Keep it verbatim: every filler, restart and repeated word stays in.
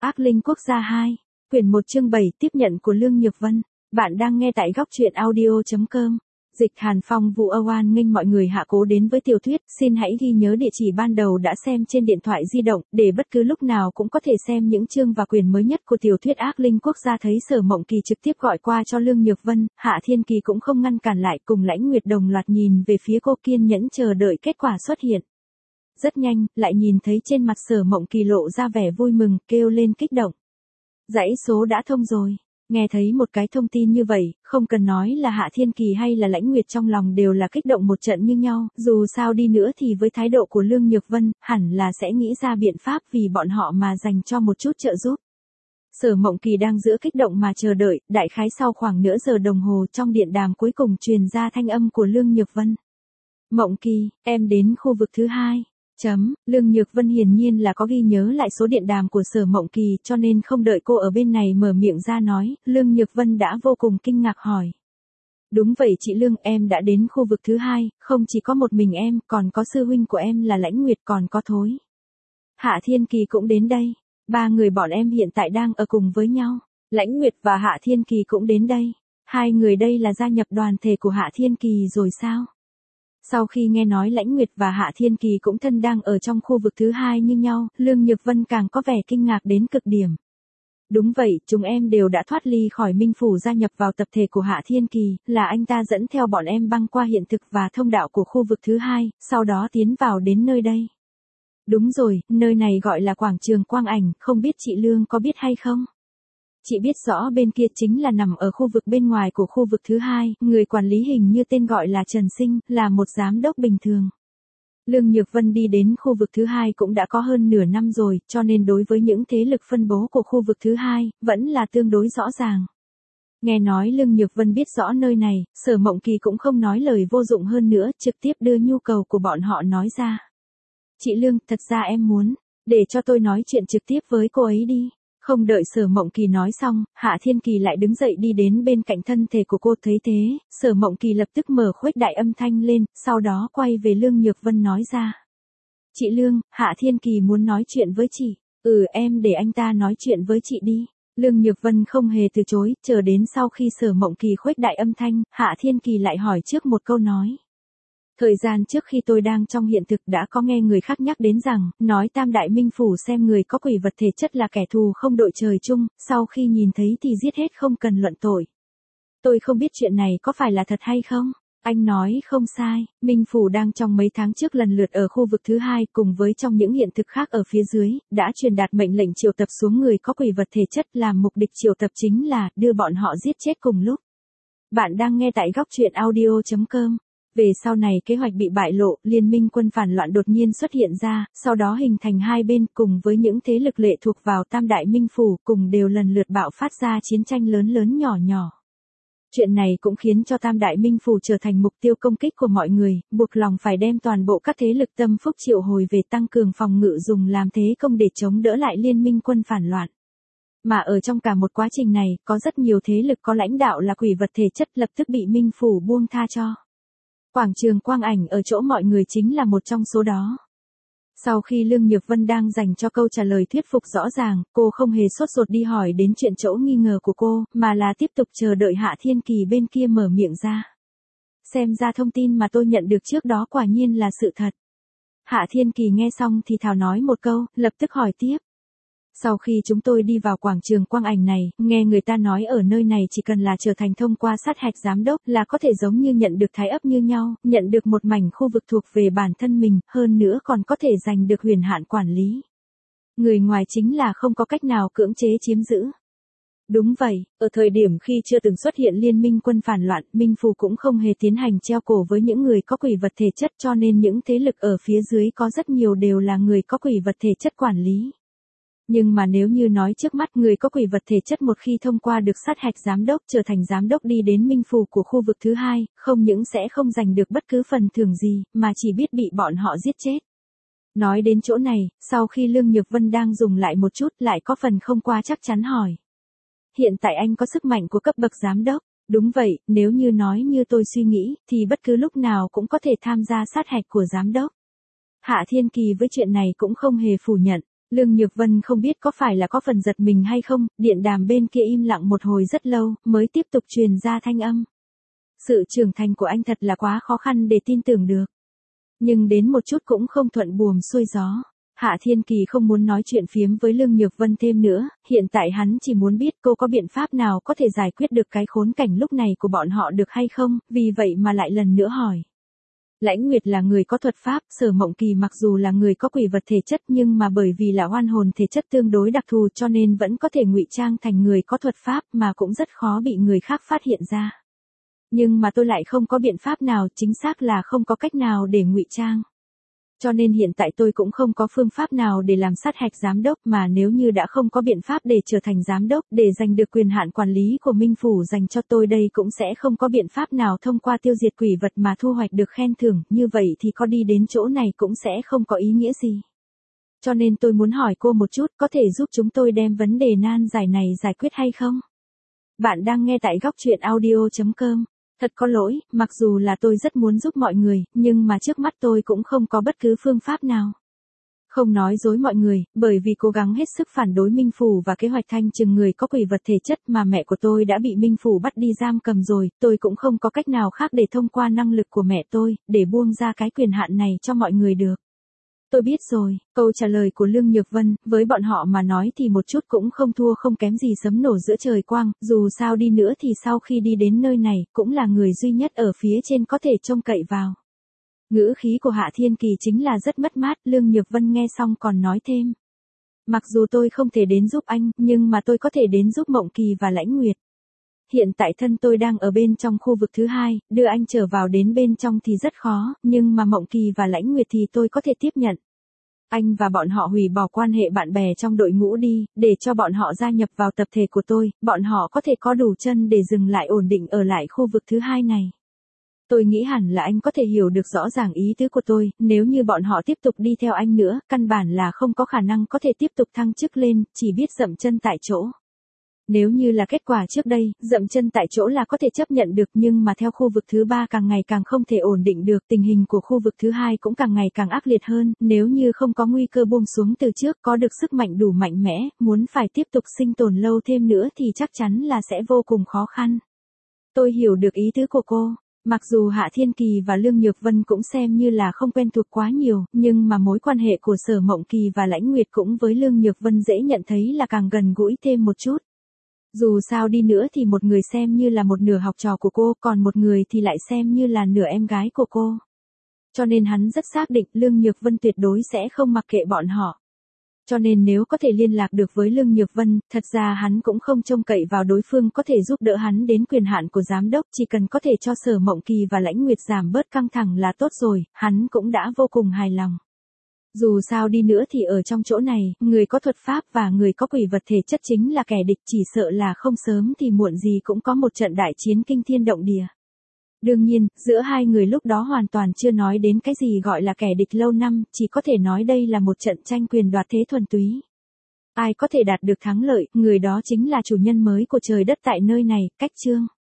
Ác linh quốc gia hai, quyển một chương bảy tiếp nhận của Lương Nhược Vân. Bạn đang nghe tại góc truyện audio chấm com. Dịch Hàn Phong Vũ Âu An nghênh mọi người hạ cố đến với tiểu thuyết, xin hãy ghi nhớ địa chỉ ban đầu đã xem trên điện thoại di động, để bất cứ lúc nào cũng có thể xem những chương và quyển mới nhất của tiểu thuyết Ác linh quốc gia. Thấy Sở Mộng Kỳ trực tiếp gọi qua cho Lương Nhược Vân, Hạ Thiên Kỳ cũng không ngăn cản lại, cùng Lãnh Nguyệt đồng loạt nhìn về phía cô, kiên nhẫn chờ đợi kết quả xuất hiện. Rất nhanh, lại nhìn thấy trên mặt Sở Mộng Kỳ lộ ra vẻ vui mừng, kêu lên kích động. Dãy số đã thông rồi. Nghe thấy một cái thông tin như vậy, không cần nói là Hạ Thiên Kỳ hay là Lãnh Nguyệt trong lòng đều là kích động một trận như nhau, dù sao đi nữa thì với thái độ của Lương Nhược Vân, hẳn là sẽ nghĩ ra biện pháp vì bọn họ mà dành cho một chút trợ giúp. Sở Mộng Kỳ đang giữa kích động mà chờ đợi, đại khái sau khoảng nửa giờ đồng hồ trong điện đàm cuối cùng truyền ra thanh âm của Lương Nhược Vân. Mộng Kỳ, em đến khu vực thứ hai. Chấm, Lương Nhược Vân hiển nhiên là có ghi nhớ lại số điện đàm của Sở Mộng Kỳ, cho nên không đợi cô ở bên này mở miệng ra nói, Lương Nhược Vân đã vô cùng kinh ngạc hỏi. Đúng vậy chị Lương, em đã đến khu vực thứ hai, không chỉ có một mình em, còn có sư huynh của em là Lãnh Nguyệt, còn có Thối. Hạ Thiên Kỳ cũng đến đây, ba người bọn em hiện tại đang ở cùng với nhau, Lãnh Nguyệt và Hạ Thiên Kỳ cũng đến đây, hai người đây là gia nhập đoàn thể của Hạ Thiên Kỳ rồi sao? Sau khi nghe nói Lãnh Nguyệt và Hạ Thiên Kỳ cũng thân đang ở trong khu vực thứ hai như nhau, Lương Nhược Vân càng có vẻ kinh ngạc đến cực điểm. Đúng vậy, chúng em đều đã thoát ly khỏi Minh Phủ gia nhập vào tập thể của Hạ Thiên Kỳ, là anh ta dẫn theo bọn em băng qua hiện thực và thông đạo của khu vực thứ hai, sau đó tiến vào đến nơi đây. Đúng rồi, nơi này gọi là quảng trường Quang Ảnh, không biết chị Lương có biết hay không? Chị biết rõ bên kia chính là nằm ở khu vực bên ngoài của khu vực thứ hai, người quản lý hình như tên gọi là Trần Sinh, là một giám đốc bình thường. Lương Nhược Vân đi đến khu vực thứ hai cũng đã có hơn nửa năm rồi, cho nên đối với những thế lực phân bố của khu vực thứ hai, vẫn là tương đối rõ ràng. Nghe nói Lương Nhược Vân biết rõ nơi này, Sở Mộng Kỳ cũng không nói lời vô dụng hơn nữa, trực tiếp đưa nhu cầu của bọn họ nói ra. Chị Lương, thật ra em muốn, để cho tôi nói chuyện trực tiếp với cô ấy đi. Không đợi Sở Mộng Kỳ nói xong, Hạ Thiên Kỳ lại đứng dậy đi đến bên cạnh thân thể của cô. Thấy thế, Sở Mộng Kỳ lập tức mở khuếch đại âm thanh lên, sau đó quay về Lương Nhược Vân nói ra. Chị Lương, Hạ Thiên Kỳ muốn nói chuyện với chị. Ừ, em để anh ta nói chuyện với chị đi. Lương Nhược Vân không hề từ chối, chờ đến sau khi Sở Mộng Kỳ khuếch đại âm thanh, Hạ Thiên Kỳ lại hỏi trước một câu nói. Thời gian trước khi tôi đang trong hiện thực đã có nghe người khác nhắc đến rằng, nói Tam Đại Minh Phủ xem người có quỷ vật thể chất là kẻ thù không đội trời chung, sau khi nhìn thấy thì giết hết không cần luận tội. Tôi không biết chuyện này có phải là thật hay không? Anh nói không sai, Minh Phủ đang trong mấy tháng trước lần lượt ở khu vực thứ hai cùng với trong những hiện thực khác ở phía dưới, đã truyền đạt mệnh lệnh triệu tập xuống người có quỷ vật thể chất, làm mục đích triệu tập chính là đưa bọn họ giết chết cùng lúc. Bạn đang nghe tại góc truyện audio chấm com. Về sau này kế hoạch bị bại lộ, liên minh quân phản loạn đột nhiên xuất hiện ra, sau đó hình thành hai bên cùng với những thế lực lệ thuộc vào Tam Đại Minh Phủ cùng đều lần lượt bạo phát ra chiến tranh lớn lớn nhỏ nhỏ. Chuyện này cũng khiến cho Tam Đại Minh Phủ trở thành mục tiêu công kích của mọi người, buộc lòng phải đem toàn bộ các thế lực tâm phúc triệu hồi về tăng cường phòng ngự dùng làm thế công để chống đỡ lại liên minh quân phản loạn. Mà ở trong cả một quá trình này, có rất nhiều thế lực có lãnh đạo là quỷ vật thể chất lập tức bị Minh Phủ buông tha cho. Quảng trường Quang Ảnh ở chỗ mọi người chính là một trong số đó. Sau khi Lương Nhược Vân đang dành cho câu trả lời thuyết phục rõ ràng, cô không hề sốt ruột đi hỏi đến chuyện chỗ nghi ngờ của cô, mà là tiếp tục chờ đợi Hạ Thiên Kỳ bên kia mở miệng ra. Xem ra thông tin mà tôi nhận được trước đó quả nhiên là sự thật. Hạ Thiên Kỳ nghe xong thì thào nói một câu, lập tức hỏi tiếp. Sau khi chúng tôi đi vào quảng trường Quang Ảnh này, nghe người ta nói ở nơi này chỉ cần là trở thành thông qua sát hạch giám đốc là có thể giống như nhận được thái ấp như nhau, nhận được một mảnh khu vực thuộc về bản thân mình, hơn nữa còn có thể giành được huyền hạn quản lý. Người ngoài chính là không có cách nào cưỡng chế chiếm giữ. Đúng vậy, ở thời điểm khi chưa từng xuất hiện liên minh quân phản loạn, Minh Phủ cũng không hề tiến hành treo cổ với những người có quỷ vật thể chất, cho nên những thế lực ở phía dưới có rất nhiều đều là người có quỷ vật thể chất quản lý. Nhưng mà nếu như nói trước mắt người có quỷ vật thể chất một khi thông qua được sát hạch giám đốc trở thành giám đốc đi đến Minh Phủ của khu vực thứ hai, không những sẽ không giành được bất cứ phần thưởng gì, mà chỉ biết bị bọn họ giết chết. Nói đến chỗ này, sau khi Lương Nhược Vân đang dùng lại một chút lại có phần không qua chắc chắn hỏi. Hiện tại anh có sức mạnh của cấp bậc giám đốc, đúng vậy, nếu như nói như tôi suy nghĩ, thì bất cứ lúc nào cũng có thể tham gia sát hạch của giám đốc. Hạ Thiên Kỳ với chuyện này cũng không hề phủ nhận. Lương Nhược Vân không biết có phải là có phần giật mình hay không, điện đàm bên kia im lặng một hồi rất lâu, mới tiếp tục truyền ra thanh âm. Sự trưởng thành của anh thật là quá khó khăn để tin tưởng được. Nhưng đến một chút cũng không thuận buồm xuôi gió. Hạ Thiên Kỳ không muốn nói chuyện phiếm với Lương Nhược Vân thêm nữa, hiện tại hắn chỉ muốn biết cô có biện pháp nào có thể giải quyết được cái khốn cảnh lúc này của bọn họ được hay không, vì vậy mà lại lần nữa hỏi. Lãnh Nguyệt là người có thuật pháp, Sở Mộng Kỳ mặc dù là người có quỷ vật thể chất nhưng mà bởi vì là oan hồn thể chất tương đối đặc thù cho nên vẫn có thể ngụy trang thành người có thuật pháp mà cũng rất khó bị người khác phát hiện ra. Nhưng mà tôi lại không có biện pháp nào, chính xác là không có cách nào để ngụy trang. Cho nên hiện tại tôi cũng không có phương pháp nào để làm sát hạch giám đốc, mà nếu như đã không có biện pháp để trở thành giám đốc, để giành được quyền hạn quản lý của Minh Phủ dành cho tôi đây cũng sẽ không có biện pháp nào thông qua tiêu diệt quỷ vật mà thu hoạch được khen thưởng, như vậy thì có đi đến chỗ này cũng sẽ không có ý nghĩa gì. Cho nên tôi muốn hỏi cô một chút, có thể giúp chúng tôi đem vấn đề nan giải này giải quyết hay không? Bạn đang nghe tại góc truyện audio chấm com. Thật có lỗi, mặc dù là tôi rất muốn giúp mọi người, nhưng mà trước mắt tôi cũng không có bất cứ phương pháp nào. Không nói dối mọi người, bởi vì cố gắng hết sức phản đối Minh Phủ và kế hoạch thanh trừng người có quỷ vật thể chất mà mẹ của tôi đã bị Minh Phủ bắt đi giam cầm rồi, tôi cũng không có cách nào khác để thông qua năng lực của mẹ tôi, để buông ra cái quyền hạn này cho mọi người được. Tôi biết rồi, câu trả lời của Lương Nhược Vân, với bọn họ mà nói thì một chút cũng không thua không kém gì sấm nổ giữa trời quang, dù sao đi nữa thì sau khi đi đến nơi này, cũng là người duy nhất ở phía trên có thể trông cậy vào. Ngữ khí của Hạ Thiên Kỳ chính là rất mất mát, Lương Nhược Vân nghe xong còn nói thêm. Mặc dù tôi không thể đến giúp anh, nhưng mà tôi có thể đến giúp Mộng Kỳ và Lãnh Nguyệt. Hiện tại thân tôi đang ở bên trong khu vực thứ hai, đưa anh trở vào đến bên trong thì rất khó, nhưng mà Mộng Kỳ và Lãnh Nguyệt thì tôi có thể tiếp nhận. Anh và bọn họ hủy bỏ quan hệ bạn bè trong đội ngũ đi, để cho bọn họ gia nhập vào tập thể của tôi, bọn họ có thể có đủ chân để dừng lại ổn định ở lại khu vực thứ hai này. Tôi nghĩ hẳn là anh có thể hiểu được rõ ràng ý tứ của tôi, nếu như bọn họ tiếp tục đi theo anh nữa, căn bản là không có khả năng có thể tiếp tục thăng chức lên, chỉ biết dậm chân tại chỗ. Nếu như là kết quả trước đây, dậm chân tại chỗ là có thể chấp nhận được, nhưng mà theo khu vực thứ ba càng ngày càng không thể ổn định được, tình hình của khu vực thứ hai cũng càng ngày càng ác liệt hơn, nếu như không có nguy cơ buông xuống từ trước, có được sức mạnh đủ mạnh mẽ, muốn phải tiếp tục sinh tồn lâu thêm nữa thì chắc chắn là sẽ vô cùng khó khăn. Tôi hiểu được ý tứ của cô. Mặc dù Hạ Thiên Kỳ và Lương Nhược Vân cũng xem như là không quen thuộc quá nhiều, nhưng mà mối quan hệ của Sở Mộng Kỳ và Lãnh Nguyệt cũng với Lương Nhược Vân dễ nhận thấy là càng gần gũi thêm một chút. Dù sao đi nữa thì một người xem như là một nửa học trò của cô, còn một người thì lại xem như là nửa em gái của cô. Cho nên hắn rất xác định Lương Nhược Vân tuyệt đối sẽ không mặc kệ bọn họ. Cho nên nếu có thể liên lạc được với Lương Nhược Vân, thật ra hắn cũng không trông cậy vào đối phương có thể giúp đỡ hắn đến quyền hạn của giám đốc, chỉ cần có thể cho Sở Mộng Kỳ và Lãnh Nguyệt giảm bớt căng thẳng là tốt rồi, hắn cũng đã vô cùng hài lòng. Dù sao đi nữa thì ở trong chỗ này, người có thuật pháp và người có quỷ vật thể chất chính là kẻ địch, chỉ sợ là không sớm thì muộn gì cũng có một trận đại chiến kinh thiên động địa. Đương nhiên, giữa hai người lúc đó hoàn toàn chưa nói đến cái gì gọi là kẻ địch lâu năm, chỉ có thể nói đây là một trận tranh quyền đoạt thế thuần túy. Ai có thể đạt được thắng lợi, người đó chính là chủ nhân mới của trời đất tại nơi này, cách chương.